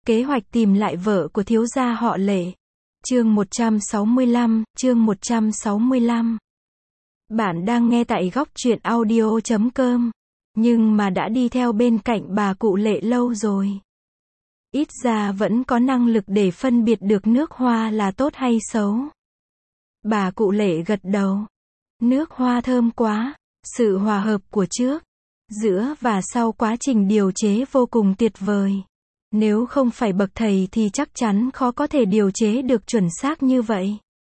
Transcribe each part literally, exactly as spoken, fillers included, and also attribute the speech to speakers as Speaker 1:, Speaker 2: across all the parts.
Speaker 1: Kế hoạch tìm lại vợ của thiếu gia họ Lệ. Chương một trăm sáu mươi lăm, chương một trăm sáu mươi lăm. Bạn đang nghe tại góc truyện audio chấm com, nhưng mà đã đi theo bên cạnh bà cụ Lệ lâu rồi. Ít ra vẫn có năng lực để phân biệt được nước hoa là tốt hay xấu. Bà cụ Lệ gật đầu. Nước hoa thơm quá, sự hòa hợp của trước, giữa và sau quá trình điều chế vô cùng tuyệt vời. Nếu không phải bậc thầy thì chắc chắn khó có thể điều chế được chuẩn xác như vậy.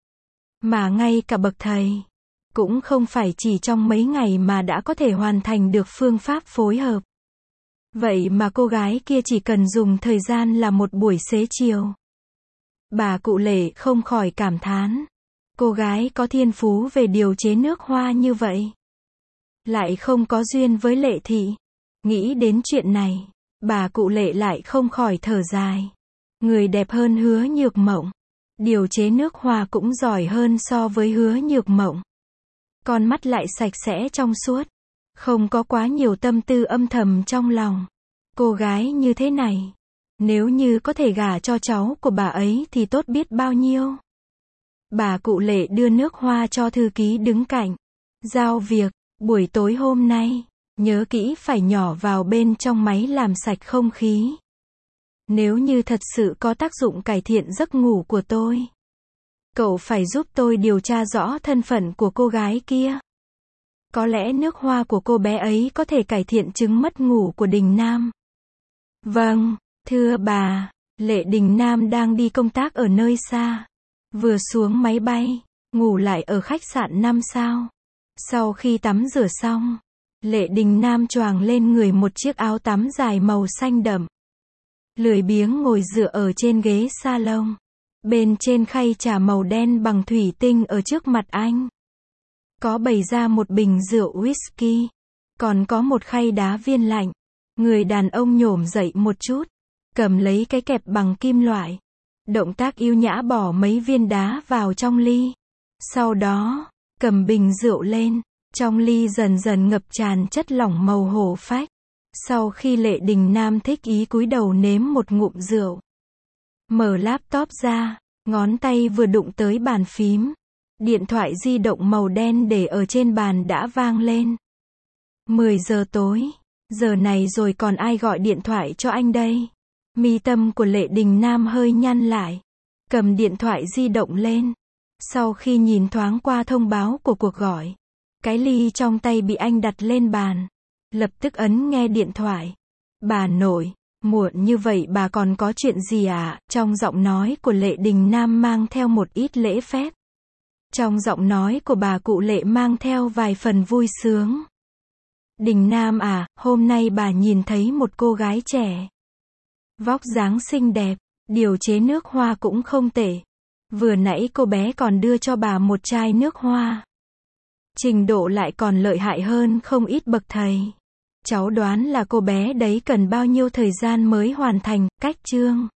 Speaker 1: Mà ngay cả bậc thầy, cũng không phải chỉ trong mấy ngày mà đã có thể hoàn thành được phương pháp phối hợp. Vậy mà cô gái kia chỉ cần dùng thời gian là một buổi xế chiều. Bà cụ Lệ không khỏi cảm thán. Cô gái có thiên phú về điều chế nước hoa như vậy, lại không có duyên với Lệ thị. Nghĩ đến chuyện này, bà cụ Lệ lại không khỏi thở dài. Người đẹp hơn Hứa Nhược Mộng, điều chế nước hoa cũng giỏi hơn so với Hứa Nhược Mộng. Con mắt lại sạch sẽ trong suốt, không có quá nhiều tâm tư âm thầm trong lòng. Cô gái như thế này, nếu như có thể gả cho cháu của bà ấy thì tốt biết bao nhiêu. Bà cụ Lệ đưa nước hoa cho thư ký đứng cạnh. Giao việc, buổi tối hôm nay, nhớ kỹ phải nhỏ vào bên trong máy làm sạch không khí. Nếu như thật sự có tác dụng cải thiện giấc ngủ của tôi, cậu phải giúp tôi điều tra rõ thân phận của cô gái kia. Có lẽ nước hoa của cô bé ấy có thể cải thiện chứng mất ngủ của Đình Nam. Vâng, thưa bà, Lệ Đình Nam đang đi công tác ở nơi xa. Vừa xuống máy bay, ngủ lại ở khách sạn năm sao. Sau khi tắm rửa xong, Lệ Đình Nam choàng lên người một chiếc áo tắm dài màu xanh đậm. Lười biếng ngồi dựa ở trên ghế salon. Bên trên khay trà màu đen bằng thủy tinh ở trước mặt anh, có bày ra một bình rượu whisky, còn có một khay đá viên lạnh. Người đàn ông nhổm dậy một chút, cầm lấy cái kẹp bằng kim loại. Động tác yêu nhã bỏ mấy viên đá vào trong ly. Sau đó, cầm bình rượu lên. Trong ly dần dần ngập tràn chất lỏng màu hổ phách. Sau khi Lệ Đình Nam thích ý cúi đầu nếm một ngụm rượu, mở laptop ra, ngón tay vừa đụng tới bàn phím, điện thoại di động màu đen để ở trên bàn đã vang lên. mười giờ tối, giờ này rồi còn ai gọi điện thoại cho anh đây? Mi tâm của Lệ Đình Nam hơi nhăn lại, cầm điện thoại di động lên. Sau khi nhìn thoáng qua thông báo của cuộc gọi, cái ly trong tay bị anh đặt lên bàn, lập tức ấn nghe điện thoại. Bà nội, muộn như vậy bà còn có chuyện gì à? Trong giọng nói của Lệ Đình Nam mang theo một ít lễ phép. Trong giọng nói của bà cụ Lệ mang theo vài phần vui sướng. Đình Nam à, hôm nay bà nhìn thấy một cô gái trẻ. Vóc dáng xinh đẹp, điều chế nước hoa cũng không tệ. Vừa nãy cô bé còn đưa cho bà một chai nước hoa. Trình độ lại còn lợi hại hơn không ít bậc thầy. Cháu đoán là cô bé đấy cần bao nhiêu thời gian mới hoàn thành cách chương.